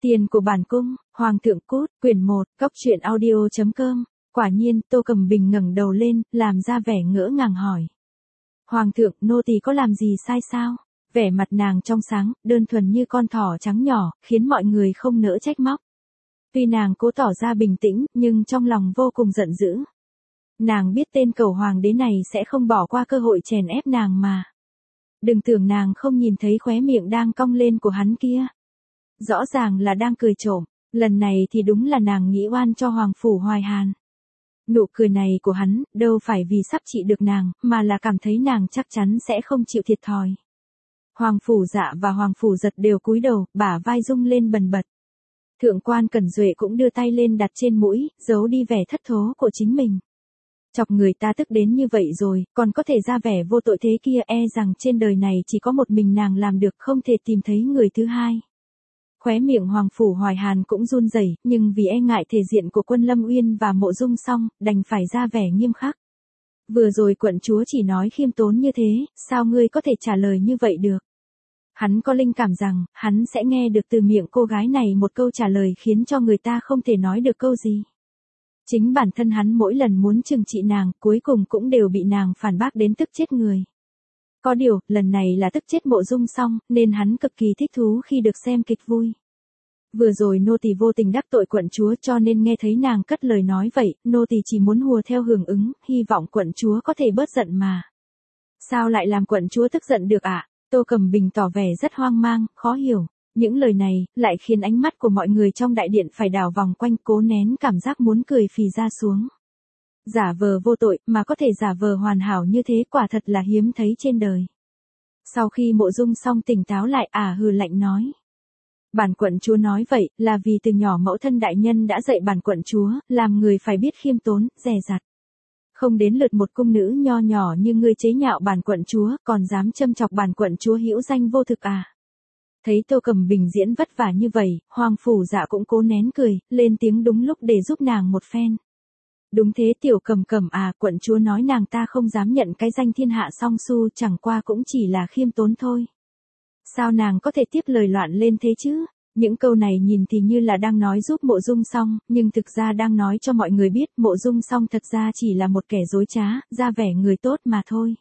Tiền của bản cung, Hoàng thượng cút, quyển 1, Cóc truyện audio.com. Quả nhiên, Tô Cầm Bình ngẩng đầu lên, làm ra vẻ ngỡ ngàng hỏi. Hoàng thượng, nô tỳ có làm gì sai sao? Vẻ mặt nàng trong sáng, đơn thuần như con thỏ trắng nhỏ, khiến mọi người không nỡ trách móc. Tuy nàng cố tỏ ra bình tĩnh, nhưng trong lòng vô cùng giận dữ. Nàng biết tên cẩu hoàng đế này sẽ không bỏ qua cơ hội chèn ép nàng mà. Đừng tưởng nàng không nhìn thấy khóe miệng đang cong lên của hắn kia. Rõ ràng là đang cười trộm, lần này thì đúng là nàng nghĩ oan cho Hoàng Phủ Hoài Hàn. Nụ cười này của hắn, đâu phải vì sắp trị được nàng, mà là cảm thấy nàng chắc chắn sẽ không chịu thiệt thòi. Hoàng Phủ Dạ và Hoàng Phủ Giật đều cúi đầu, bả vai rung lên bần bật. Thượng quan Cẩn Duệ cũng đưa tay lên đặt trên mũi, giấu đi vẻ thất thố của chính mình. Chọc người ta tức đến như vậy rồi, còn có thể ra vẻ vô tội thế kia, rằng trên đời này chỉ có một mình nàng làm được, không thể tìm thấy người thứ hai. Khóe miệng Hoàng Phủ Hoài Hàn cũng run rẩy, nhưng vì e ngại thể diện của Quân Lâm Uyên và Mộ Dung Song, đành phải ra vẻ nghiêm khắc. Vừa rồi quận chúa chỉ nói khiêm tốn như thế, sao ngươi có thể trả lời như vậy được? Hắn có linh cảm rằng, hắn sẽ nghe được từ miệng cô gái này một câu trả lời khiến cho người ta không thể nói được câu gì. Chính bản thân hắn mỗi lần muốn trừng trị nàng, cuối cùng cũng đều bị nàng phản bác đến tức chết người. Có điều, lần này là tức chết Mộ Dung Song, nên hắn cực kỳ thích thú khi được xem kịch vui. Vừa rồi nô tỳ vô tình đắc tội quận chúa, cho nên nghe thấy nàng cất lời nói vậy, nô tỳ chỉ muốn hùa theo hưởng ứng, hy vọng quận chúa có thể bớt giận mà. Sao lại làm quận chúa tức giận được ạ? Tô Cầm Bình tỏ vẻ rất hoang mang, khó hiểu. Những lời này, lại khiến ánh mắt của mọi người trong đại điện phải đảo vòng quanh, cố nén cảm giác muốn cười phì ra xuống. Giả vờ vô tội, mà có thể giả vờ hoàn hảo như thế, quả thật là hiếm thấy trên đời. Sau khi Mộ Dung Song tỉnh táo lại, hừ lạnh nói. Bản quận chúa nói vậy, là vì từ nhỏ mẫu thân đại nhân đã dạy bản quận chúa, làm người phải biết khiêm tốn, dè dặt. Không đến lượt một cung nữ nho nhỏ như ngươi chế nhạo bản quận chúa, còn dám châm chọc bản quận chúa hữu danh vô thực à. Thấy Tô Cầm Bình diễn vất vả như vậy, Hoàng Phủ Dạ cũng cố nén cười, lên tiếng đúng lúc để giúp nàng một phen. Đúng thế tiểu Cầm Cầm à, quận chúa nói nàng ta không dám nhận cái danh thiên hạ song su, chẳng qua cũng chỉ là khiêm tốn thôi. Sao nàng có thể tiếp lời loạn lên thế chứ? Những câu này nhìn thì như là đang nói giúp Mộ Dung Song, nhưng thực ra đang nói cho mọi người biết Mộ Dung Song thật ra chỉ là một kẻ dối trá, ra vẻ người tốt mà thôi.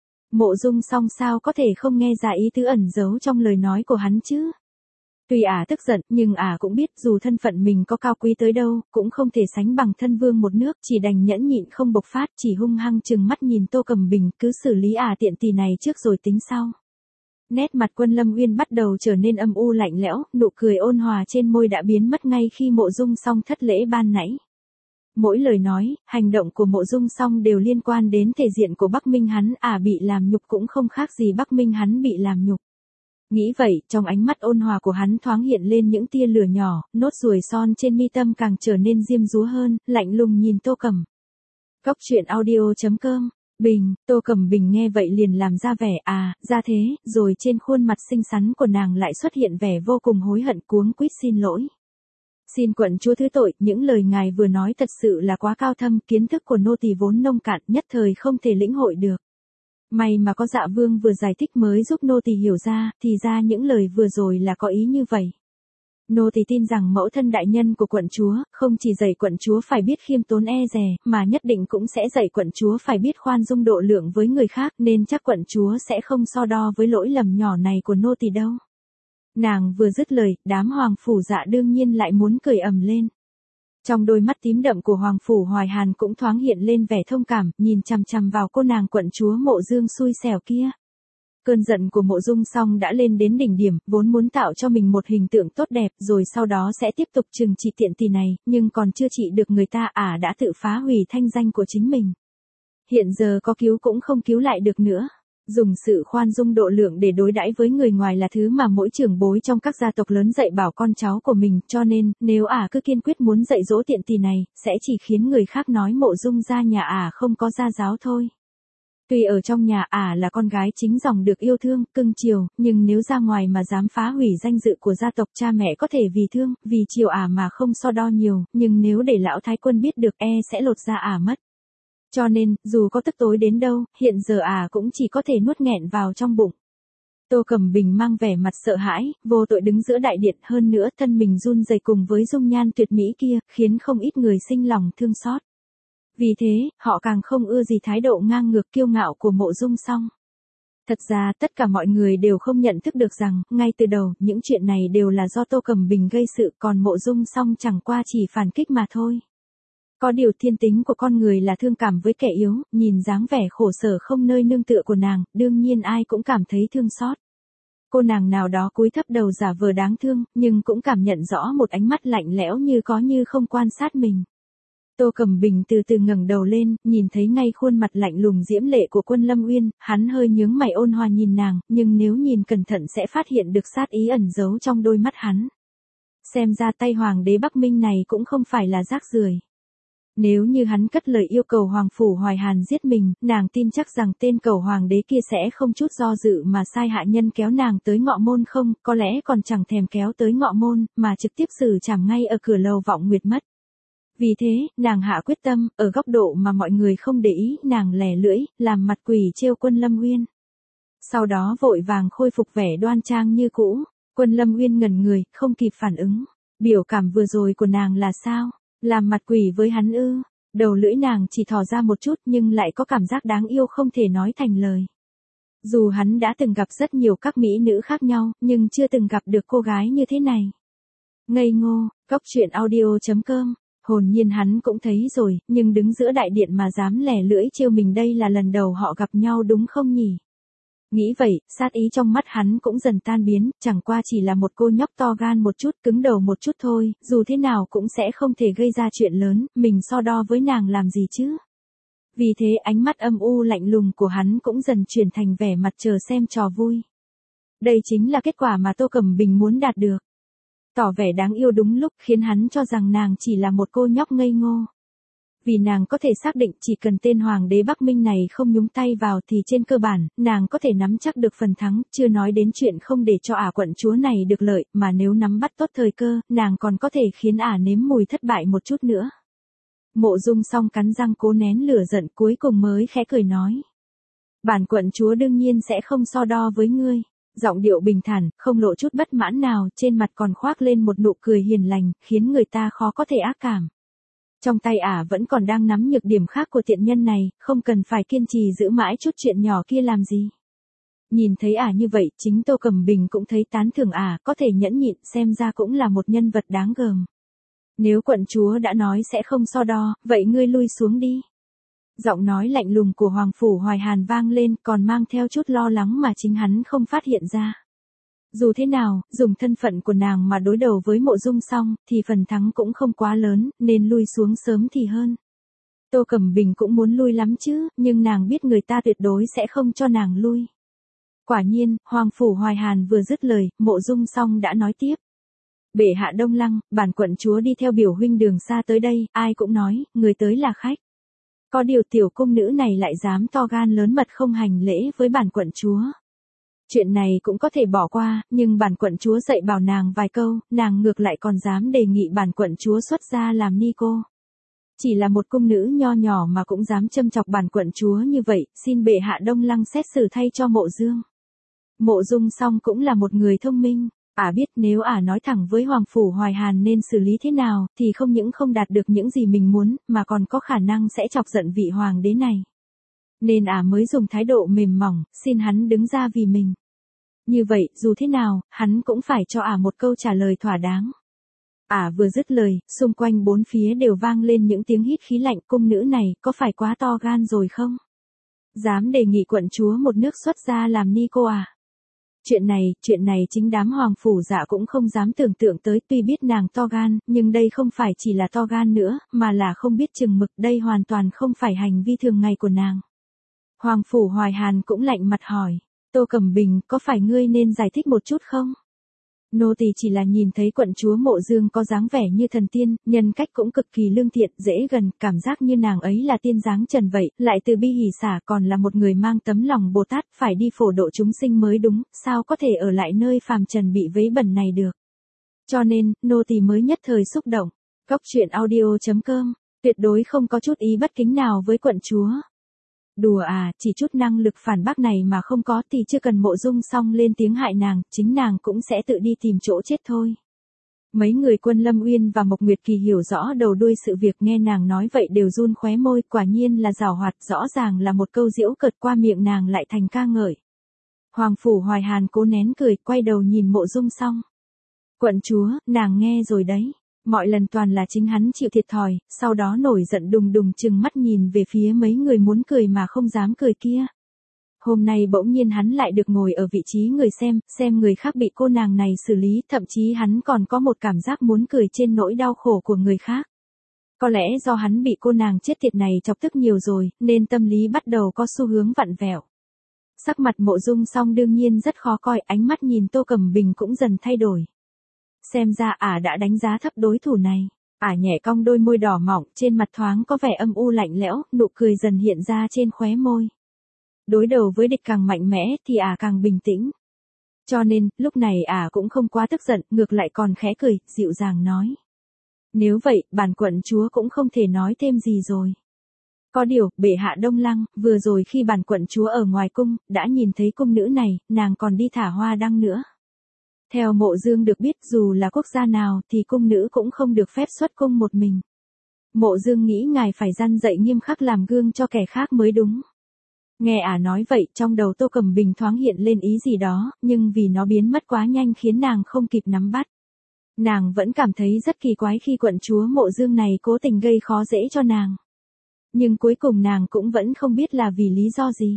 Mộ Dung Song sao có thể không nghe ra ý tứ ẩn giấu trong lời nói của hắn chứ? Tuy tức giận, nhưng cũng biết dù thân phận mình có cao quý tới đâu, cũng không thể sánh bằng thân vương một nước, chỉ đành nhẫn nhịn không bộc phát, chỉ hung hăng trừng mắt nhìn Tô Cầm Bình, cứ xử lý tiện tỳ này trước rồi tính sau. Nét mặt Quân Lâm Uyên bắt đầu trở nên âm u lạnh lẽo, nụ cười ôn hòa trên môi đã biến mất ngay khi Mộ Dung Song thất lễ ban nãy. Mỗi lời nói, hành động của Mộ Dung Song đều liên quan đến thể diện của Bắc Minh hắn, bị làm nhục cũng không khác gì Bắc Minh hắn bị làm nhục. Nghĩ vậy, trong ánh mắt ôn hòa của hắn thoáng hiện lên những tia lửa nhỏ, nốt ruồi son trên mi tâm càng trở nên diêm dúa hơn, lạnh lùng nhìn Tô Cầm. Cóc truyện audio.com. Bình, Tô Cầm Bình nghe vậy liền làm ra vẻ ra thế, rồi trên khuôn mặt xinh xắn của nàng lại xuất hiện vẻ vô cùng hối hận, cuống quýt xin lỗi. Xin quận chúa thứ tội, những lời ngài vừa nói thật sự là quá cao thâm, kiến thức của nô tỳ vốn nông cạn, nhất thời không thể lĩnh hội được. May mà có Dạ Vương vừa giải thích mới giúp nô tỳ hiểu ra, thì ra những lời vừa rồi là có ý như vậy. Nô tỳ tin rằng mẫu thân đại nhân của quận chúa, không chỉ dạy quận chúa phải biết khiêm tốn dè, mà nhất định cũng sẽ dạy quận chúa phải biết khoan dung độ lượng với người khác, nên chắc quận chúa sẽ không so đo với lỗi lầm nhỏ này của nô tỳ đâu. Nàng vừa dứt lời, đám Hoàng Phủ Dạ đương nhiên lại muốn cười ầm lên. Trong đôi mắt tím đậm của Hoàng Phủ Hoài Hàn cũng thoáng hiện lên vẻ thông cảm, nhìn chằm chằm vào cô nàng quận chúa Mộ Dương xui xẻo kia. Cơn giận của Mộ Dung Song đã lên đến đỉnh điểm, vốn muốn tạo cho mình một hình tượng tốt đẹp rồi sau đó sẽ tiếp tục trừng trị tiện tỳ này, nhưng còn chưa trị được người ta đã tự phá hủy thanh danh của chính mình. Hiện giờ có cứu cũng không cứu lại được nữa. Dùng sự khoan dung độ lượng để đối đãi với người ngoài là thứ mà mỗi trưởng bối trong các gia tộc lớn dạy bảo con cháu của mình, cho nên, nếu cứ kiên quyết muốn dạy dỗ tiện tỳ này, sẽ chỉ khiến người khác nói Mộ Dung gia nhà không có gia giáo thôi. Tuy ở trong nhà là con gái chính dòng được yêu thương, cưng chiều, nhưng nếu ra ngoài mà dám phá hủy danh dự của gia tộc, cha mẹ có thể vì thương, vì chiều mà không so đo nhiều, nhưng nếu để lão thái quân biết được sẽ lột da mất. Cho nên, dù có tức tối đến đâu, hiện giờ cũng chỉ có thể nuốt nghẹn vào trong bụng. Tô Cẩm Bình mang vẻ mặt sợ hãi, vô tội đứng giữa đại điện, hơn nữa thân mình run rẩy cùng với dung nhan tuyệt mỹ kia, khiến không ít người sinh lòng thương xót. Vì thế, họ càng không ưa gì thái độ ngang ngược kiêu ngạo của Mộ Dung Song. Thật ra tất cả mọi người đều không nhận thức được rằng, ngay từ đầu, những chuyện này đều là do Tô Cẩm Bình gây sự, còn Mộ Dung Song chẳng qua chỉ phản kích mà thôi. Có điều thiên tính của con người là thương cảm với kẻ yếu, nhìn dáng vẻ khổ sở không nơi nương tựa của nàng, đương nhiên ai cũng cảm thấy thương xót. Cô nàng nào đó cúi thấp đầu giả vờ đáng thương, nhưng cũng cảm nhận rõ một ánh mắt lạnh lẽo như có như không quan sát mình. Tô Cẩm Bình từ từ ngẩng đầu lên, nhìn thấy ngay khuôn mặt lạnh lùng diễm lệ của Quân Lâm Uyên, hắn hơi nhướng mày ôn hòa nhìn nàng, nhưng nếu nhìn cẩn thận sẽ phát hiện được sát ý ẩn giấu trong đôi mắt hắn. Xem ra tay hoàng đế Bắc Minh này cũng không phải là rác rưởi. Nếu như hắn cất lời yêu cầu Hoàng Phủ Hoài Hàn giết mình, nàng tin chắc rằng tên cầu hoàng đế kia sẽ không chút do dự mà sai hạ nhân kéo nàng tới Ngọ Môn không, có lẽ còn chẳng thèm kéo tới Ngọ Môn, mà trực tiếp xử trảm ngay ở cửa lầu Vọng Nguyệt mất. Vì thế, nàng hạ quyết tâm, ở góc độ mà mọi người không để ý, nàng lẻ lưỡi, làm mặt quỷ trêu Quân Lâm Uyên. Sau đó vội vàng khôi phục vẻ đoan trang như cũ, Quân Lâm Uyên ngẩn người, không kịp phản ứng. Biểu cảm vừa rồi của nàng là sao? Làm mặt quỷ với hắn ư? Đầu lưỡi nàng chỉ thò ra một chút nhưng lại có cảm giác đáng yêu không thể nói thành lời. Dù hắn đã từng gặp rất nhiều các mỹ nữ khác nhau, nhưng chưa từng gặp được cô gái như thế này. Ngây ngô, Cốc Truyện Audio.com. Hồn nhiên hắn cũng thấy rồi, nhưng đứng giữa đại điện mà dám lẻ lưỡi trêu mình, đây là lần đầu họ gặp nhau đúng không nhỉ? Nghĩ vậy, sát ý trong mắt hắn cũng dần tan biến, chẳng qua chỉ là một cô nhóc to gan một chút, cứng đầu một chút thôi, dù thế nào cũng sẽ không thể gây ra chuyện lớn, mình so đo với nàng làm gì chứ? Vì thế ánh mắt âm u lạnh lùng của hắn cũng dần chuyển thành vẻ mặt chờ xem trò vui. Đây chính là kết quả mà Tô Cẩm Bình muốn đạt được. Tỏ vẻ đáng yêu đúng lúc khiến hắn cho rằng nàng chỉ là một cô nhóc ngây ngô. Vì nàng có thể xác định chỉ cần tên hoàng đế Bắc Minh này không nhúng tay vào thì trên cơ bản, nàng có thể nắm chắc được phần thắng, chưa nói đến chuyện không để cho quận chúa này được lợi, mà nếu nắm bắt tốt thời cơ, nàng còn có thể khiến nếm mùi thất bại một chút nữa. Mộ Dung Song cắn răng cố nén lửa giận, cuối cùng mới khẽ cười nói. Bản quận chúa đương nhiên sẽ không so đo với ngươi. Giọng điệu bình thản, không lộ chút bất mãn nào, trên mặt còn khoác lên một nụ cười hiền lành, khiến người ta khó có thể ác cảm. Trong tay vẫn còn đang nắm nhược điểm khác của tiện nhân này, không cần phải kiên trì giữ mãi chút chuyện nhỏ kia làm gì. Nhìn thấy như vậy, chính Tô Cẩm Bình cũng thấy tán thưởng có thể nhẫn nhịn, xem ra cũng là một nhân vật đáng gờm. Nếu quận chúa đã nói sẽ không so đo, vậy ngươi lui xuống đi. Giọng nói lạnh lùng của Hoàng Phủ Hoài Hàn vang lên, còn mang theo chút lo lắng mà chính hắn không phát hiện ra. Dù thế nào, dùng thân phận của nàng mà đối đầu với Mộ Dung Song, thì phần thắng cũng không quá lớn, nên lui xuống sớm thì hơn. Tô Cẩm Bình cũng muốn lui lắm chứ, nhưng nàng biết người ta tuyệt đối sẽ không cho nàng lui. Quả nhiên, Hoàng Phủ Hoài Hàn vừa dứt lời, Mộ Dung Song đã nói tiếp. Bệ hạ Đông Lăng, bản quận chúa đi theo biểu huynh đường xa tới đây, ai cũng nói, người tới là khách. Có điều tiểu cung nữ này lại dám to gan lớn mật không hành lễ với bản quận chúa. Chuyện này cũng có thể bỏ qua, nhưng bản quận chúa dạy bảo nàng vài câu, nàng ngược lại còn dám đề nghị bản quận chúa xuất gia làm ni cô. Chỉ là một cung nữ nho nhỏ mà cũng dám châm chọc bản quận chúa như vậy, xin bệ hạ Đông Lăng xét xử thay cho Mộ Dương. Mộ Dung Song cũng là một người thông minh. Biết nếu nói thẳng với Hoàng Phủ Hoài Hàn nên xử lý thế nào, thì không những không đạt được những gì mình muốn, mà còn có khả năng sẽ chọc giận vị hoàng đế này. Nên mới dùng thái độ mềm mỏng, xin hắn đứng ra vì mình. Như vậy, dù thế nào, hắn cũng phải cho một câu trả lời thỏa đáng. Vừa dứt lời, xung quanh bốn phía đều vang lên những tiếng hít khí lạnh, cung nữ này, có phải quá to gan rồi không? Dám đề nghị quận chúa một nước xuất gia làm ni cô Chuyện này chính đám Hoàng Phủ Dạ cũng không dám tưởng tượng tới, tuy biết nàng to gan, nhưng đây không phải chỉ là to gan nữa, mà là không biết chừng mực, đây hoàn toàn không phải hành vi thường ngày của nàng. Hoàng Phủ Hoài Hàn cũng lạnh mặt hỏi, Tô Cẩm Bình, có phải ngươi nên giải thích một chút không? Nô tỳ chỉ là nhìn thấy quận chúa Mộ Dương có dáng vẻ như thần tiên, nhân cách cũng cực kỳ lương thiện, dễ gần, cảm giác như nàng ấy là tiên dáng trần vậy, lại từ bi hỷ xả, còn là một người mang tấm lòng Bồ Tát, phải đi phổ độ chúng sinh mới đúng, sao có thể ở lại nơi phàm trần bị vấy bẩn này được. Cho nên, nô tỳ mới nhất thời xúc động. Cốc Truyện Audio.com, tuyệt đối không có chút ý bất kính nào với quận chúa. Đùa à, chỉ chút năng lực phản bác này mà không có thì chưa cần Mộ Dung Song lên tiếng hại nàng, chính nàng cũng sẽ tự đi tìm chỗ chết thôi. Mấy người Quân Lâm Uyên và Mộc Nguyệt Kỳ hiểu rõ đầu đuôi sự việc, nghe nàng nói vậy đều run khóe môi, quả nhiên là giảo hoạt, rõ ràng là một câu giễu cợt qua miệng nàng lại thành ca ngợi. Hoàng Phủ Hoài Hàn cố nén cười, quay đầu nhìn Mộ Dung Song. Quận chúa, nàng nghe rồi đấy. Mọi lần toàn là chính hắn chịu thiệt thòi, sau đó nổi giận đùng đùng trừng mắt nhìn về phía mấy người muốn cười mà không dám cười kia. Hôm nay bỗng nhiên hắn lại được ngồi ở vị trí người xem người khác bị cô nàng này xử lý, thậm chí hắn còn có một cảm giác muốn cười trên nỗi đau khổ của người khác. Có lẽ do hắn bị cô nàng chết tiệt này chọc tức nhiều rồi, nên tâm lý bắt đầu có xu hướng vặn vẹo. Sắc mặt Mộ Dung Song đương nhiên rất khó coi, ánh mắt nhìn Tô Cẩm Bình cũng dần thay đổi. Xem ra đã đánh giá thấp đối thủ này. Nhẹ cong đôi môi đỏ mỏng, trên mặt thoáng có vẻ âm u lạnh lẽo, nụ cười dần hiện ra trên khóe môi. Đối đầu với địch càng mạnh mẽ thì càng bình tĩnh. Cho nên, lúc này cũng không quá tức giận, ngược lại còn khẽ cười, dịu dàng nói. Nếu vậy, bản quận chúa cũng không thể nói thêm gì rồi. Có điều, bệ hạ Đông Lăng, vừa rồi khi bản quận chúa ở ngoài cung, đã nhìn thấy cung nữ này, nàng còn đi thả hoa đăng nữa. Theo Mộ Dương được biết, dù là quốc gia nào thì cung nữ cũng không được phép xuất cung một mình. Mộ Dương nghĩ ngài phải răn dạy nghiêm khắc làm gương cho kẻ khác mới đúng. Nghe nói vậy, trong đầu Tô Cẩm Bình thoáng hiện lên ý gì đó, nhưng vì nó biến mất quá nhanh khiến nàng không kịp nắm bắt. Nàng vẫn cảm thấy rất kỳ quái khi quận chúa Mộ Dương này cố tình gây khó dễ cho nàng. Nhưng cuối cùng nàng cũng vẫn không biết là vì lý do gì.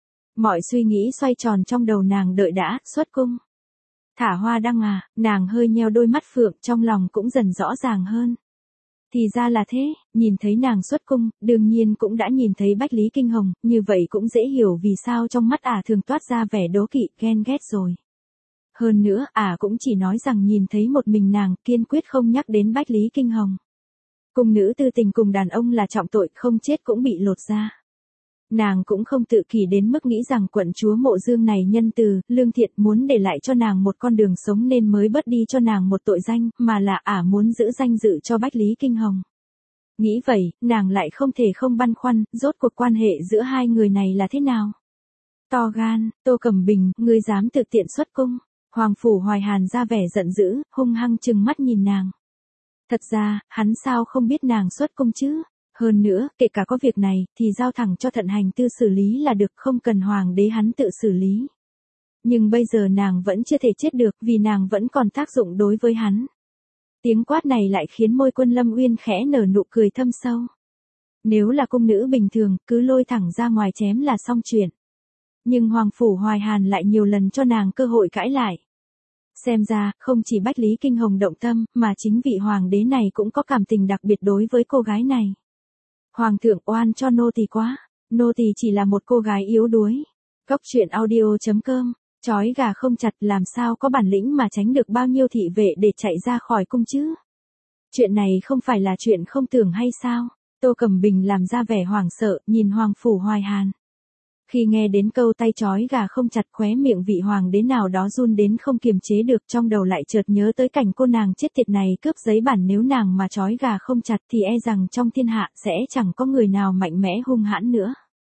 Mọi suy nghĩ xoay tròn trong đầu nàng, đợi đã, xuất cung. Thả hoa đăng nàng hơi nheo đôi mắt phượng, trong lòng cũng dần rõ ràng hơn. Thì ra là thế, nhìn thấy nàng xuất cung, đương nhiên cũng đã nhìn thấy Bách Lý Kinh Hồng, như vậy cũng dễ hiểu vì sao trong mắt thường toát ra vẻ đố kỵ, ghen ghét rồi. Hơn nữa, cũng chỉ nói rằng nhìn thấy một mình nàng, kiên quyết không nhắc đến Bách Lý Kinh Hồng. Cung nữ tư tình cùng đàn ông là trọng tội, không chết cũng bị lột da. Nàng cũng không tự kỷ đến mức nghĩ rằng quận chúa Mộ Dương này nhân từ, lương thiện, muốn để lại cho nàng một con đường sống nên mới bớt đi cho nàng một tội danh, mà là muốn giữ danh dự cho Bách Lý Kinh Hồng. Nghĩ vậy, nàng lại không thể không băn khoăn, rốt cuộc quan hệ giữa hai người này là thế nào? To gan, Tô Cẩm Bình, ngươi dám tự tiện xuất cung. Hoàng Phủ Hoài Hàn ra vẻ giận dữ, hung hăng trừng mắt nhìn nàng. Thật ra, hắn sao không biết nàng xuất cung chứ? Hơn nữa, kể cả có việc này, thì giao thẳng cho Thận Hành Tư xử lý là được, không cần hoàng đế hắn tự xử lý. Nhưng bây giờ nàng vẫn chưa thể chết được, vì nàng vẫn còn tác dụng đối với hắn. Tiếng quát này lại khiến môi Quân Lâm Uyên khẽ nở nụ cười thâm sâu. Nếu là cung nữ bình thường, cứ lôi thẳng ra ngoài chém là xong chuyện. Nhưng Hoàng Phủ Hoài Hàn lại nhiều lần cho nàng cơ hội cãi lại. Xem ra, không chỉ Bách Lý Kinh Hồng động tâm, mà chính vị hoàng đế này cũng có cảm tình đặc biệt đối với cô gái này. Hoàng thượng oan cho nô tỳ quá, nô tỳ chỉ là một cô gái yếu đuối. Cốc truyện audio.com, chói gà không chặt, làm sao có bản lĩnh mà tránh được bao nhiêu thị vệ để chạy ra khỏi cung chứ? Chuyện này không phải là chuyện không tưởng hay sao? Tô Cẩm Bình làm ra vẻ hoảng sợ, nhìn Hoàng Phủ Hoài Hàn. Khi nghe đến câu tay chói gà không chặt, khóe miệng vị hoàng đế nào đó run đến không kiềm chế được, trong đầu lại chợt nhớ tới cảnh cô nàng chết tiệt này cướp giấy bản, nếu nàng mà chói gà không chặt thì e rằng trong thiên hạ sẽ chẳng có người nào mạnh mẽ hung hãn nữa.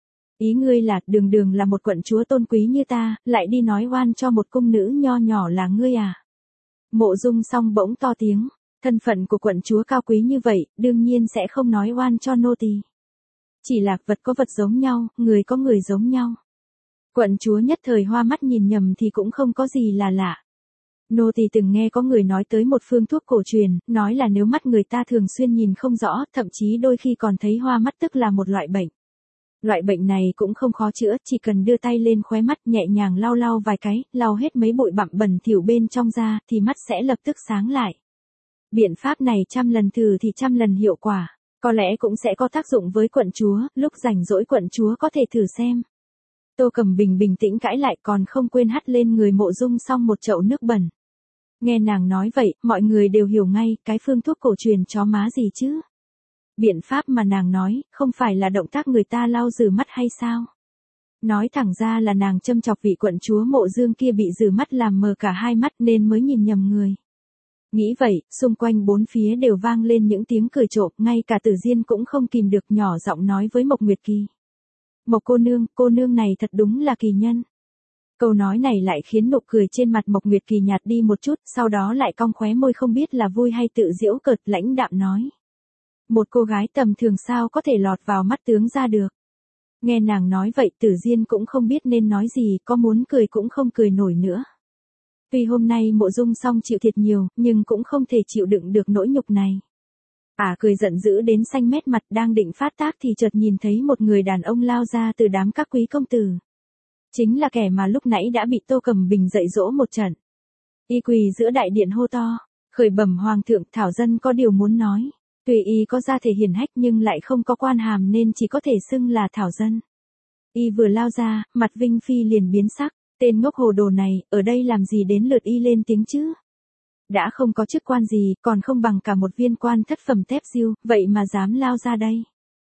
Ý ngươi là, đường đường là một quận chúa tôn quý như ta, lại đi nói oan cho một cung nữ nho nhỏ là ngươi à? Mộ Dung Song bỗng to tiếng, thân phận của quận chúa cao quý như vậy, đương nhiên sẽ không nói oan cho nô tỳ. Chỉ là vật có vật giống nhau, người có người giống nhau. Quận chúa nhất thời hoa mắt nhìn nhầm thì cũng không có gì là lạ. Nô tỳ từng nghe có người nói tới một phương thuốc cổ truyền, nói là nếu mắt người ta thường xuyên nhìn không rõ, thậm chí đôi khi còn thấy hoa mắt, tức là một loại bệnh. Loại bệnh này cũng không khó chữa, chỉ cần đưa tay lên khóe mắt nhẹ nhàng lau lau vài cái, lau hết mấy bụi bặm bẩn thỉu bên trong ra, thì mắt sẽ lập tức sáng lại. Biện pháp này 100 lần thử thì 100 lần hiệu quả. Có lẽ cũng sẽ có tác dụng với quận chúa, lúc rảnh rỗi quận chúa có thể thử xem. Tô Cẩm Bình bình tĩnh cãi lại, còn không quên hắt lên người Mộ Dung Song một chậu nước bẩn. Nghe nàng nói vậy, mọi người đều hiểu ngay, cái phương thuốc cổ truyền chó má gì chứ? Biện pháp mà nàng nói, không phải là động tác người ta lau rừ mắt hay sao? Nói thẳng ra là nàng châm chọc vị quận chúa Mộ Dương kia bị rừ mắt làm mờ cả hai mắt nên mới nhìn nhầm người. Nghĩ vậy, xung quanh bốn phía đều vang lên những tiếng cười trộm, ngay cả Tử Diên cũng không kìm được nhỏ giọng nói với Mộc Nguyệt Kỳ. Mộc cô nương này thật đúng là kỳ nhân. Câu nói này lại khiến nụ cười trên mặt Mộc Nguyệt Kỳ nhạt đi một chút, sau đó lại cong khóe môi không biết là vui hay tự giễu cợt, lãnh đạm nói. Một cô gái tầm thường sao có thể lọt vào mắt tướng ra được. Nghe nàng nói vậy Tử Diên cũng không biết nên nói gì, có muốn cười cũng không cười nổi nữa. Tuy hôm nay Mộ Dung Song chịu thiệt nhiều, nhưng cũng không thể chịu đựng được nỗi nhục này. Cười giận dữ đến xanh mét mặt, đang định phát tác thì chợt nhìn thấy một người đàn ông lao ra từ đám các quý công tử. Chính là kẻ mà lúc nãy đã bị Tô Cẩm Bình dạy dỗ một trận. Y quỳ giữa đại điện hô to, khởi bẩm hoàng thượng, thảo dân có điều muốn nói. Tuy y có gia thể hiển hách nhưng lại không có quan hàm nên chỉ có thể xưng là thảo dân. Y vừa lao ra, mặt Vinh Phi liền biến sắc, tên ngốc hồ đồ này, ở đây làm gì đến lượt y lên tiếng chứ? Đã không có chức quan gì, còn không bằng cả một viên quan thất phẩm tép diêu, vậy mà dám lao ra đây.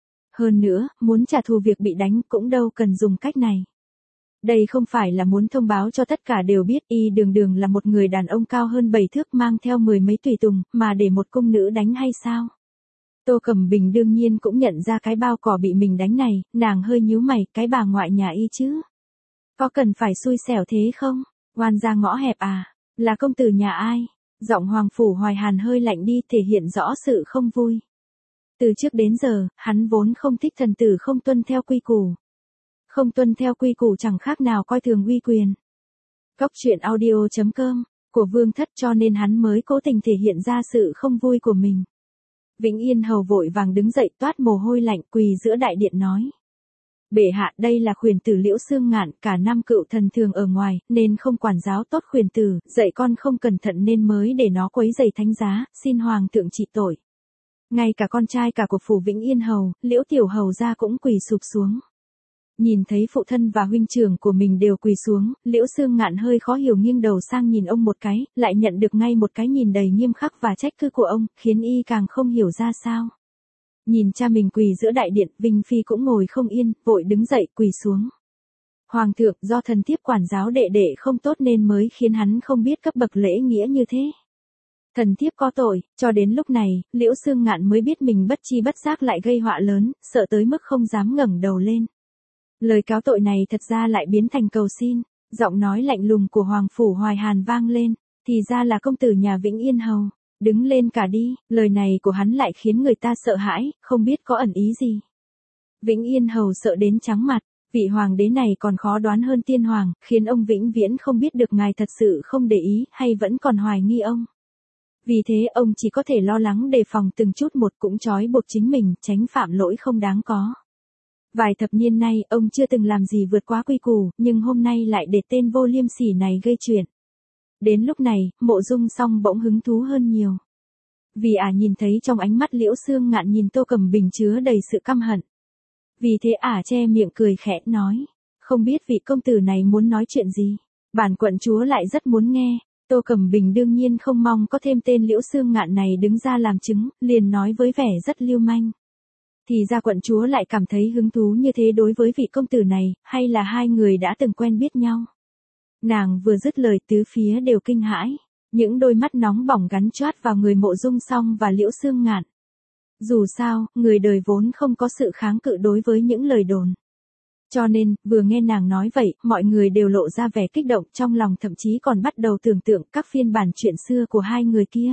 Hơn nữa, muốn trả thù việc bị đánh cũng đâu cần dùng cách này. Đây không phải là muốn thông báo cho tất cả đều biết y đường đường là một người đàn ông cao hơn 7 thước mang theo 10 mấy tùy tùng, mà để một cung nữ đánh hay sao? Tô Cẩm Bình đương nhiên cũng nhận ra cái bao cỏ bị mình đánh này, nàng hơi nhíu mày, cái bà ngoại nhà y chứ. Có cần phải xui xẻo thế không? Oan ra ngõ hẹp à? Là công tử nhà ai? Giọng Hoàng Phủ Hoài Hàn hơi lạnh đi, thể hiện rõ sự không vui. Từ trước đến giờ, hắn vốn không thích thần tử không tuân theo quy củ. Không tuân theo quy củ chẳng khác nào coi thường uy quyền. Cốc truyện audio.com của Vương Thất, cho nên hắn mới cố tình thể hiện ra sự không vui của mình. Vĩnh Yên hầu vội vàng đứng dậy toát mồ hôi lạnh, quỳ giữa đại điện nói. Bệ hạ, đây là khuyển tử Liễu Xương Ngạn, cả năm cựu thần thường ở ngoài, nên không quản giáo tốt khuyển tử, dạy con không cẩn thận nên mới để nó quấy rầy thánh giá, xin hoàng thượng trị tội. Ngay cả con trai cả của phủ Vĩnh Yên hầu, Liễu Tiểu hầu gia cũng quỳ sụp xuống. Nhìn thấy phụ thân và huynh trưởng của mình đều quỳ xuống, Liễu Xương Ngạn hơi khó hiểu nghiêng đầu sang nhìn ông một cái, lại nhận được ngay một cái nhìn đầy nghiêm khắc và trách cứ của ông, khiến y càng không hiểu ra sao. Nhìn cha mình quỳ giữa đại điện, Vinh Phi cũng ngồi không yên, vội đứng dậy quỳ xuống. Hoàng thượng, do thần thiếp quản giáo đệ đệ không tốt nên mới khiến hắn không biết cấp bậc lễ nghĩa như thế. Thần thiếp có tội, cho đến lúc này, Liễu Xương Ngạn mới biết mình bất chi bất giác lại gây họa lớn, sợ tới mức không dám ngẩng đầu lên. Lời cáo tội này thật ra lại biến thành cầu xin, giọng nói lạnh lùng của Hoàng Phủ Hoài Hàn vang lên, thì ra là công tử nhà Vĩnh Yên hầu, đứng lên cả đi, lời này của hắn lại khiến người ta sợ hãi, không biết có ẩn ý gì. Vĩnh Yên hầu sợ đến trắng mặt, vị hoàng đế này còn khó đoán hơn tiên hoàng, khiến ông vĩnh viễn không biết được ngài thật sự không để ý hay vẫn còn hoài nghi ông. Vì thế ông chỉ có thể lo lắng đề phòng từng chút một, cũng trói buộc chính mình, tránh phạm lỗi không đáng có. Vài thập niên nay ông chưa từng làm gì vượt quá quy củ, nhưng hôm nay lại để tên vô liêm sỉ này gây chuyện. Đến lúc này, Mộ Dung Song bỗng hứng thú hơn nhiều. Vì nhìn thấy trong ánh mắt Liễu Xương Ngạn nhìn Tô Cẩm Bình chứa đầy sự căm hận. Vì thế che miệng cười khẽ nói, không biết vị công tử này muốn nói chuyện gì. Bản quận chúa lại rất muốn nghe. Tô Cẩm Bình đương nhiên không mong có thêm tên Liễu Xương Ngạn này đứng ra làm chứng, liền nói với vẻ rất lưu manh. Thì ra quận chúa lại cảm thấy hứng thú như thế đối với vị công tử này, hay là hai người đã từng quen biết nhau. Nàng vừa dứt lời tứ phía đều kinh hãi, những đôi mắt nóng bỏng gắn choát vào người Mộ Dung Song và Liễu Xương Ngạn. Dù sao, người đời vốn không có sự kháng cự đối với những lời đồn. Cho nên, vừa nghe nàng nói vậy, mọi người đều lộ ra vẻ kích động, trong lòng thậm chí còn bắt đầu tưởng tượng các phiên bản chuyện xưa của hai người kia.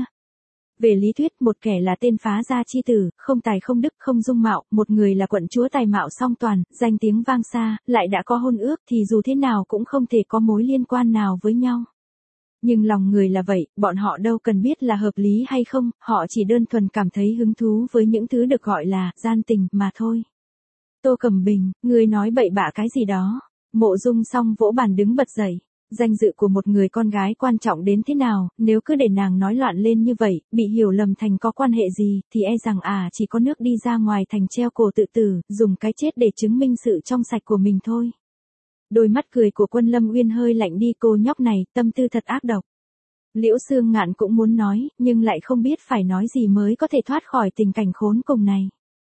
Về lý thuyết, một kẻ là tên phá gia chi tử, không tài không đức không dung mạo, một người là quận chúa tài mạo song toàn, danh tiếng vang xa, lại đã có hôn ước thì dù thế nào cũng không thể có mối liên quan nào với nhau. Nhưng lòng người là vậy, bọn họ đâu cần biết là hợp lý hay không, họ chỉ đơn thuần cảm thấy hứng thú với những thứ được gọi là gian tình mà thôi. Tô Cẩm Bình, ngươi nói bậy bạ cái gì đó? Mộ Dung Song vỗ bàn đứng bật dậy. Danh dự của một người con gái quan trọng đến thế nào, nếu cứ để nàng nói loạn lên như vậy, bị hiểu lầm thành có quan hệ gì, thì e rằng chỉ có nước đi ra ngoài thành treo cổ tự tử, dùng cái chết để chứng minh sự trong sạch của mình thôi. Đôi mắt cười của Quân Lâm Uyên hơi lạnh đi, cô nhóc này, tâm tư thật ác độc. Liễu Xương Ngạn cũng muốn nói, nhưng lại không biết phải nói gì mới có thể thoát khỏi tình cảnh khốn cùng này.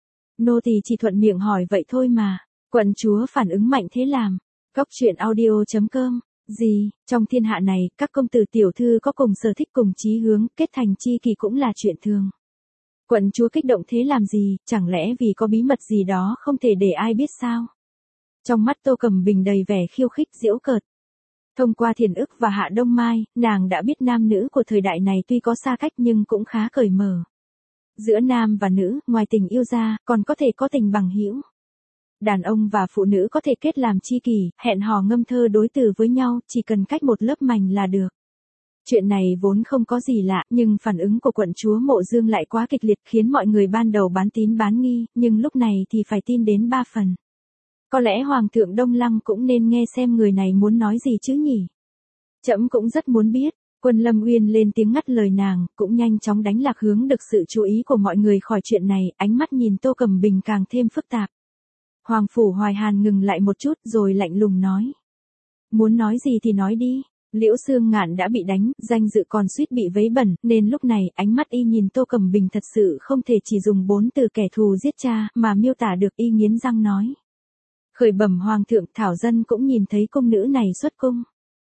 Nô tỳ chỉ thuận miệng hỏi vậy thôi mà. Quận chúa phản ứng mạnh thế làm. Cốc truyện audio.com. Gì, trong thiên hạ này, các công tử tiểu thư có cùng sở thích cùng chí hướng, kết thành chi kỳ cũng là chuyện thường. Quận chúa kích động thế làm gì, chẳng lẽ vì có bí mật gì đó không thể để ai biết sao? Trong mắt Tô Cẩm Bình đầy vẻ khiêu khích giễu cợt. Thông qua Thiền Ức và Hạ Đông Mai, nàng đã biết nam nữ của thời đại này tuy có xa cách nhưng cũng khá cởi mở. Giữa nam và nữ, ngoài tình yêu ra, còn có thể có tình bằng hữu. Đàn ông và phụ nữ có thể kết làm tri kỷ, hẹn hò ngâm thơ đối từ với nhau, chỉ cần cách một lớp mành là được. Chuyện này vốn không có gì lạ, nhưng phản ứng của quận chúa Mộ Dương lại quá kịch liệt khiến mọi người ban đầu bán tín bán nghi, nhưng lúc này thì phải tin đến 3 phần. Có lẽ Hoàng thượng Đông Lăng cũng nên nghe xem người này muốn nói gì chứ nhỉ? Trẫm cũng rất muốn biết. Quân Lâm Uyên lên tiếng ngắt lời nàng, cũng nhanh chóng đánh lạc hướng được sự chú ý của mọi người khỏi chuyện này, ánh mắt nhìn Tô Cẩm Bình càng thêm phức tạp. Hoàng Phủ Hoài Hàn ngừng lại một chút rồi lạnh lùng nói. Muốn nói gì thì nói đi. Liễu Xương Ngạn đã bị đánh, danh dự còn suýt bị vấy bẩn, nên lúc này ánh mắt y nhìn Tô Cẩm Bình thật sự không thể chỉ dùng 4 từ kẻ thù giết cha mà miêu tả được, y nghiến răng nói. Khởi bẩm Hoàng thượng, Thảo dân cũng nhìn thấy cung nữ này xuất cung.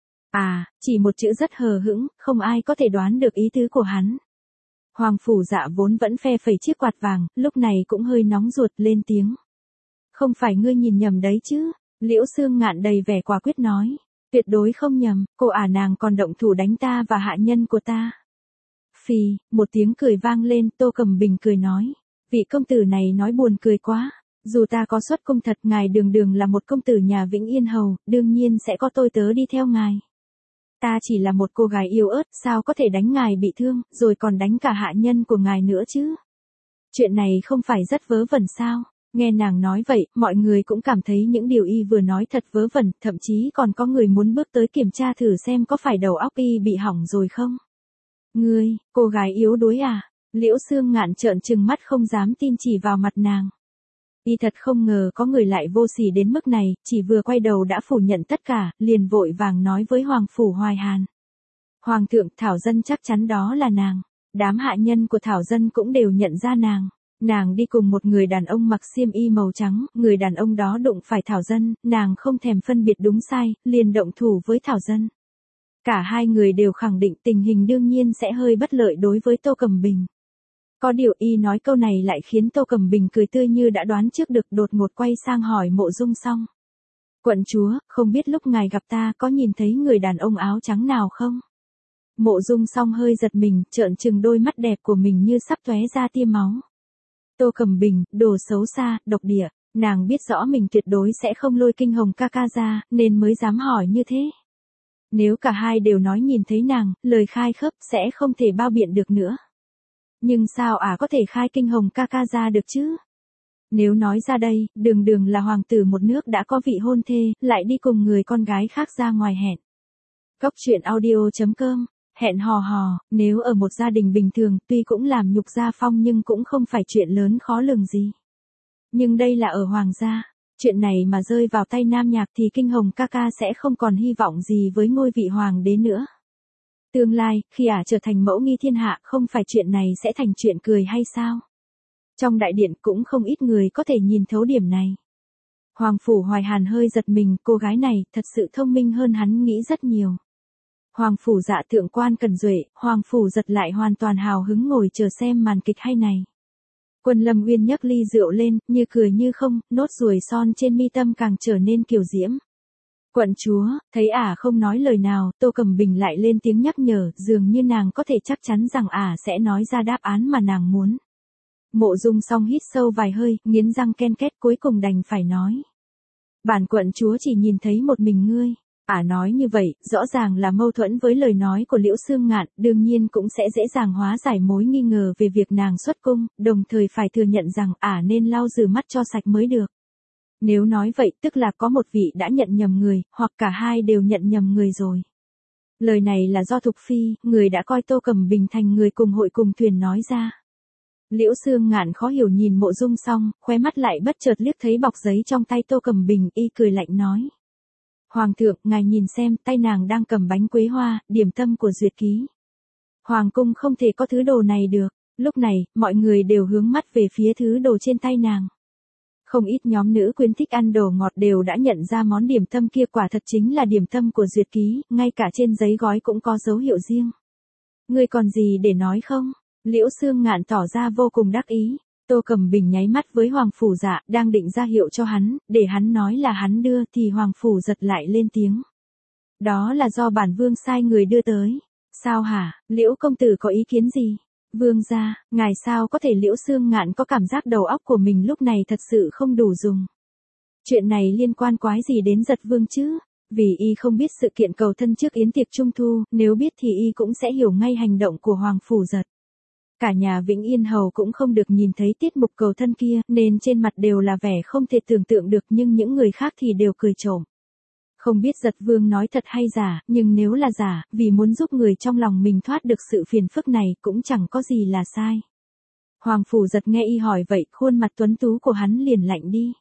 À, chỉ một chữ rất hờ hững, không ai có thể đoán được ý tứ của hắn. Hoàng Phủ Dạ vốn vẫn phe phẩy chiếc quạt vàng, lúc này cũng hơi nóng ruột lên tiếng. Không phải ngươi nhìn nhầm đấy chứ? Liễu Xương Ngạn đầy vẻ quả quyết nói. Tuyệt đối không nhầm, cô nàng còn động thủ đánh ta và hạ nhân của ta. Phì, một tiếng cười vang lên, Tô Cẩm Bình cười nói. Vị công tử này nói buồn cười quá. Dù ta có xuất cung thật, ngài đường đường là một công tử nhà Vĩnh Yên Hầu, đương nhiên sẽ có tôi tớ đi theo ngài. Ta chỉ là một cô gái yếu ớt, sao có thể đánh ngài bị thương, rồi còn đánh cả hạ nhân của ngài nữa chứ? Chuyện này không phải rất vớ vẩn sao? Nghe nàng nói vậy, mọi người cũng cảm thấy những điều y vừa nói thật vớ vẩn, thậm chí còn có người muốn bước tới kiểm tra thử xem có phải đầu óc y bị hỏng rồi không. Ngươi, cô gái yếu đuối à? Liễu Xương Ngạn trợn trừng mắt không dám tin chỉ vào mặt nàng. Y thật không ngờ có người lại vô sỉ đến mức này, chỉ vừa quay đầu đã phủ nhận tất cả, liền vội vàng nói với Hoàng Phủ Hoài Hàn. Hoàng thượng, Thảo dân chắc chắn đó là nàng. Đám hạ nhân của Thảo dân cũng đều nhận ra nàng. Nàng đi cùng một người đàn ông mặc xiêm y màu trắng, người đàn ông đó đụng phải Thảo dân, nàng không thèm phân biệt đúng sai, liền động thủ với Thảo dân. Cả hai người đều khẳng định tình hình đương nhiên sẽ hơi bất lợi đối với Tô Cẩm Bình. Có điều y nói câu này lại khiến Tô Cẩm Bình cười tươi như đã đoán trước được, đột ngột quay sang hỏi Mộ Dung Song. Quận chúa, không biết lúc ngài gặp ta có nhìn thấy người đàn ông áo trắng nào không? Mộ Dung Song hơi giật mình, trợn trừng đôi mắt đẹp của mình như sắp tóe ra tia máu. Tô Cẩm Bình, đồ xấu xa, độc địa, nàng biết rõ mình tuyệt đối sẽ không lôi Kinh Hồng ca ca ra, nên mới dám hỏi như thế. Nếu cả hai đều nói nhìn thấy nàng, lời khai khớp sẽ không thể bao biện được nữa. Nhưng sao có thể khai Kinh Hồng ca ca ra được chứ? Nếu nói ra đây, đường đường là hoàng tử một nước đã có vị hôn thê, lại đi cùng người con gái khác ra ngoài hẹn. Cốc truyện audio.com. Hẹn hò, nếu ở một gia đình bình thường, tuy cũng làm nhục gia phong nhưng cũng không phải chuyện lớn khó lường gì. Nhưng đây là ở hoàng gia, chuyện này mà rơi vào tay nam nhạc thì Kinh Hồng ca ca sẽ không còn hy vọng gì với ngôi vị hoàng đế nữa. Tương lai, khi trở thành mẫu nghi thiên hạ, không phải chuyện này sẽ thành chuyện cười hay sao? Trong đại điện cũng không ít người có thể nhìn thấu điểm này. Hoàng Phủ Hoài Hàn hơi giật mình, cô gái này thật sự thông minh hơn hắn nghĩ rất nhiều. Hoàng Phủ Dạ thượng quan Cần Duệ, Hoàng Phủ Giật lại hoàn toàn hào hứng ngồi chờ xem màn kịch hay này. Quân Lâm Uyên nhấc ly rượu lên, như cười như không, nốt ruồi son trên mi tâm càng trở nên kiều diễm. Quận chúa, thấy không nói lời nào, Tô Cẩm Bình lại lên tiếng nhắc nhở, dường như nàng có thể chắc chắn rằng sẽ nói ra đáp án mà nàng muốn. Mộ Dung Song hít sâu vài hơi, nghiến răng ken két, cuối cùng đành phải nói. Bản quận chúa chỉ nhìn thấy một mình ngươi. Nói như vậy, rõ ràng là mâu thuẫn với lời nói của Liễu Xương Ngạn, đương nhiên cũng sẽ dễ dàng hóa giải mối nghi ngờ về việc nàng xuất cung, đồng thời phải thừa nhận rằng nên lau rửa mắt cho sạch mới được. Nếu nói vậy, tức là có một vị đã nhận nhầm người, hoặc cả hai đều nhận nhầm người rồi. Lời này là do Thục Phi, người đã coi Tô Cẩm Bình thành người cùng hội cùng thuyền nói ra. Liễu Xương Ngạn khó hiểu nhìn Mộ Dung Song, khóe mắt lại bất chợt liếc thấy bọc giấy trong tay Tô Cẩm Bình, y cười lạnh nói. Hoàng thượng, ngài nhìn xem, tay nàng đang cầm bánh quế hoa, điểm tâm của Duyệt Ký. Hoàng cung không thể có thứ đồ này được. Lúc này, mọi người đều hướng mắt về phía thứ đồ trên tay nàng. Không ít nhóm nữ quyến thích ăn đồ ngọt đều đã nhận ra món điểm tâm kia quả thật chính là điểm tâm của Duyệt Ký, ngay cả trên giấy gói cũng có dấu hiệu riêng. Ngươi còn gì để nói không? Liễu Xương Ngạn tỏ ra vô cùng đắc ý. Tô Cẩm Bình nháy mắt với Hoàng Phủ Dạ, đang định ra hiệu cho hắn, để hắn nói là hắn đưa, thì Hoàng Phủ Giật lại lên tiếng. Đó là do bản vương sai người đưa tới. Sao hả, Liễu công tử có ý kiến gì? Vương gia, ngài sao có thể? Liễu Xương Ngạn có cảm giác đầu óc của mình lúc này thật sự không đủ dùng. Chuyện này liên quan quái gì đến Giật vương chứ? Vì y không biết sự kiện cầu thân trước yến tiệc trung thu, nếu biết thì y cũng sẽ hiểu ngay hành động của Hoàng Phủ Giật. Cả nhà Vĩnh Yên Hầu cũng không được nhìn thấy tiết mục cầu thân kia, nên trên mặt đều là vẻ không thể tưởng tượng được, nhưng những người khác thì đều cười trộm. Không biết Giật vương nói thật hay giả, nhưng nếu là giả, vì muốn giúp người trong lòng mình thoát được sự phiền phức này cũng chẳng có gì là sai. Hoàng Phủ Giật nghe y hỏi vậy, khuôn mặt tuấn tú của hắn liền lạnh đi.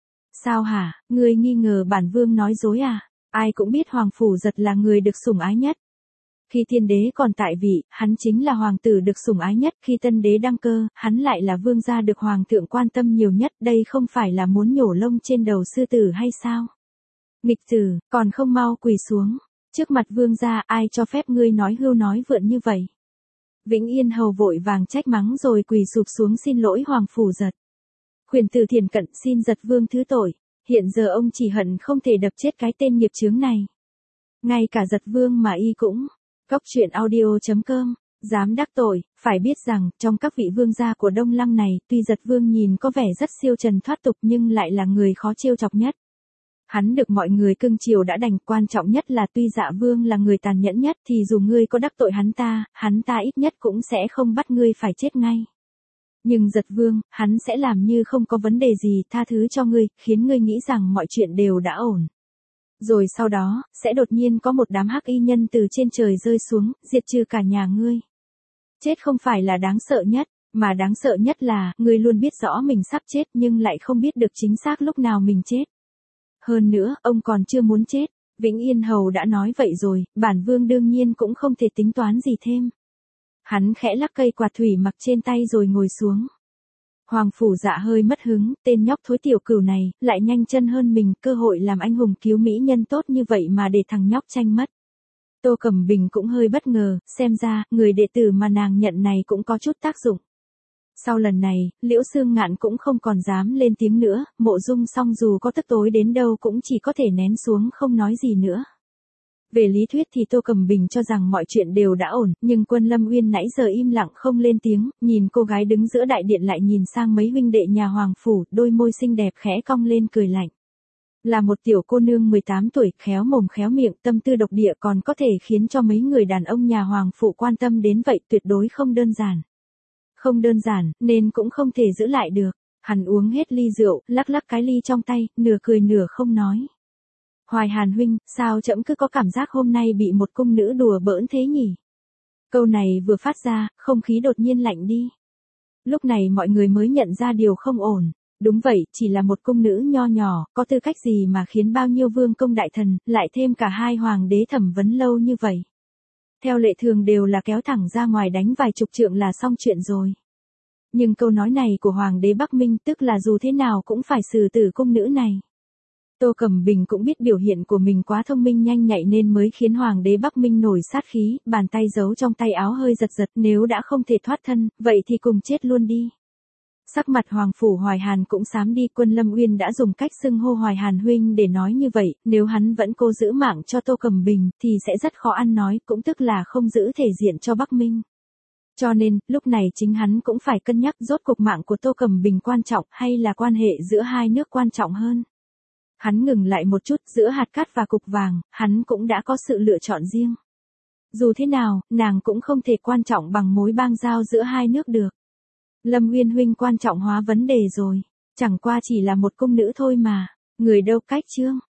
Sao hả, ngươi nghi ngờ bản vương nói dối à? Ai cũng biết Hoàng Phủ Giật là người được sủng ái nhất. Khi thiên đế còn tại vị, hắn chính là hoàng tử được sủng ái nhất, khi tân đế đăng cơ, hắn lại là vương gia được hoàng thượng quan tâm nhiều nhất, đây không phải là muốn nhổ lông trên đầu sư tử hay sao? Nghịch tử, còn không mau quỳ xuống, trước mặt vương gia, ai cho phép ngươi nói hưu nói vượn như vậy? Vĩnh Yên Hầu vội vàng trách mắng rồi quỳ sụp xuống xin lỗi Hoàng Phủ Giật. Khuyển tử Thiền Cận xin Giật vương thứ tội, hiện giờ ông chỉ hận không thể đập chết cái tên nghiệp chướng này. Ngay cả Giật vương mà y cũng. Cốc truyện audio.com, dám đắc tội, phải biết rằng, trong các vị vương gia của Đông Lăng này, tuy Giật vương nhìn có vẻ rất siêu trần thoát tục nhưng lại là người khó trêu chọc nhất. Hắn được mọi người cưng chiều đã đành, quan trọng nhất là tuy Dạ vương là người tàn nhẫn nhất thì dù ngươi có đắc tội hắn ta ít nhất cũng sẽ không bắt ngươi phải chết ngay. Nhưng Giật vương, hắn sẽ làm như không có vấn đề gì, tha thứ cho ngươi, khiến ngươi nghĩ rằng mọi chuyện đều đã ổn. Rồi sau đó, sẽ đột nhiên có một đám hắc y nhân từ trên trời rơi xuống, diệt trừ cả nhà ngươi. Chết không phải là đáng sợ nhất, mà đáng sợ nhất là, ngươi luôn biết rõ mình sắp chết nhưng lại không biết được chính xác lúc nào mình chết. Hơn nữa, ông còn chưa muốn chết. Vĩnh Yên Hầu đã nói vậy rồi, bản vương đương nhiên cũng không thể tính toán gì thêm. Hắn khẽ lắc cây quạt thủy mặc trên tay rồi ngồi xuống. Hoàng Phủ Dạ hơi mất hứng, tên nhóc thối tiểu cửu này, lại nhanh chân hơn mình, cơ hội làm anh hùng cứu mỹ nhân tốt như vậy mà để thằng nhóc tranh mất. Tô Cẩm Bình cũng hơi bất ngờ, xem ra, người đệ tử mà nàng nhận này cũng có chút tác dụng. Sau lần này, Liễu Xương Ngạn cũng không còn dám lên tiếng nữa, Mộ Dung Song dù có tức tối đến đâu cũng chỉ có thể nén xuống không nói gì nữa. Về lý thuyết thì Tô Cẩm Bình cho rằng mọi chuyện đều đã ổn, nhưng Quân Lâm Uyên nãy giờ im lặng không lên tiếng, nhìn cô gái đứng giữa đại điện lại nhìn sang mấy huynh đệ nhà Hoàng Phủ, đôi môi xinh đẹp khẽ cong lên cười lạnh. Là một tiểu cô nương 18 tuổi, khéo mồm khéo miệng, tâm tư độc địa còn có thể khiến cho mấy người đàn ông nhà Hoàng Phủ quan tâm đến vậy, tuyệt đối không đơn giản. Không đơn giản, nên cũng không thể giữ lại được. Hắn uống hết ly rượu, lắc lắc cái ly trong tay, nửa cười nửa không nói. Hoài Hàn huynh, sao trẫm cứ có cảm giác hôm nay bị một cung nữ đùa bỡn thế nhỉ? Câu này vừa phát ra, không khí đột nhiên lạnh đi. Lúc này mọi người mới nhận ra điều không ổn. Đúng vậy, chỉ là một cung nữ nho nhỏ, có tư cách gì mà khiến bao nhiêu vương công đại thần, lại thêm cả hai hoàng đế thẩm vấn lâu như vậy. Theo lệ thường đều là kéo thẳng ra ngoài đánh vài chục trượng là xong chuyện rồi. Nhưng câu nói này của Hoàng đế Bắc Minh tức là dù thế nào cũng phải xử tử cung nữ này. Tô Cẩm Bình cũng biết biểu hiện của mình quá thông minh nhanh nhạy nên mới khiến Hoàng đế Bắc Minh nổi sát khí, bàn tay giấu trong tay áo hơi giật giật, nếu đã không thể thoát thân, vậy thì cùng chết luôn đi. Sắc mặt Hoàng Phủ Hoài Hàn cũng xám đi, Quân Lâm Uyên đã dùng cách xưng hô Hoài Hàn huynh để nói như vậy, nếu hắn vẫn cố giữ mạng cho Tô Cẩm Bình, thì sẽ rất khó ăn nói, cũng tức là không giữ thể diện cho Bắc Minh. Cho nên, lúc này chính hắn cũng phải cân nhắc rốt cuộc mạng của Tô Cẩm Bình quan trọng hay là quan hệ giữa hai nước quan trọng hơn. Hắn ngừng lại một chút, giữa hạt cát và cục vàng, hắn cũng đã có sự lựa chọn riêng. Dù thế nào, nàng cũng không thể quan trọng bằng mối bang giao giữa hai nước được. Lâm Uyên huynh quan trọng hóa vấn đề rồi, chẳng qua chỉ là một cung nữ thôi mà, người đâu cách chương.